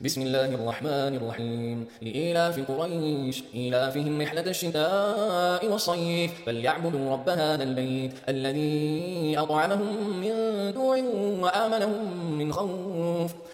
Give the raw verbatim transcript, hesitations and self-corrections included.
بسم الله الرحمن الرحيم لإيلاف قريش إيلافهم رحلة الشتاء والصيف فليعبدوا رب هذا البيت الذي أطعمهم من جوع وآمنهم من خوف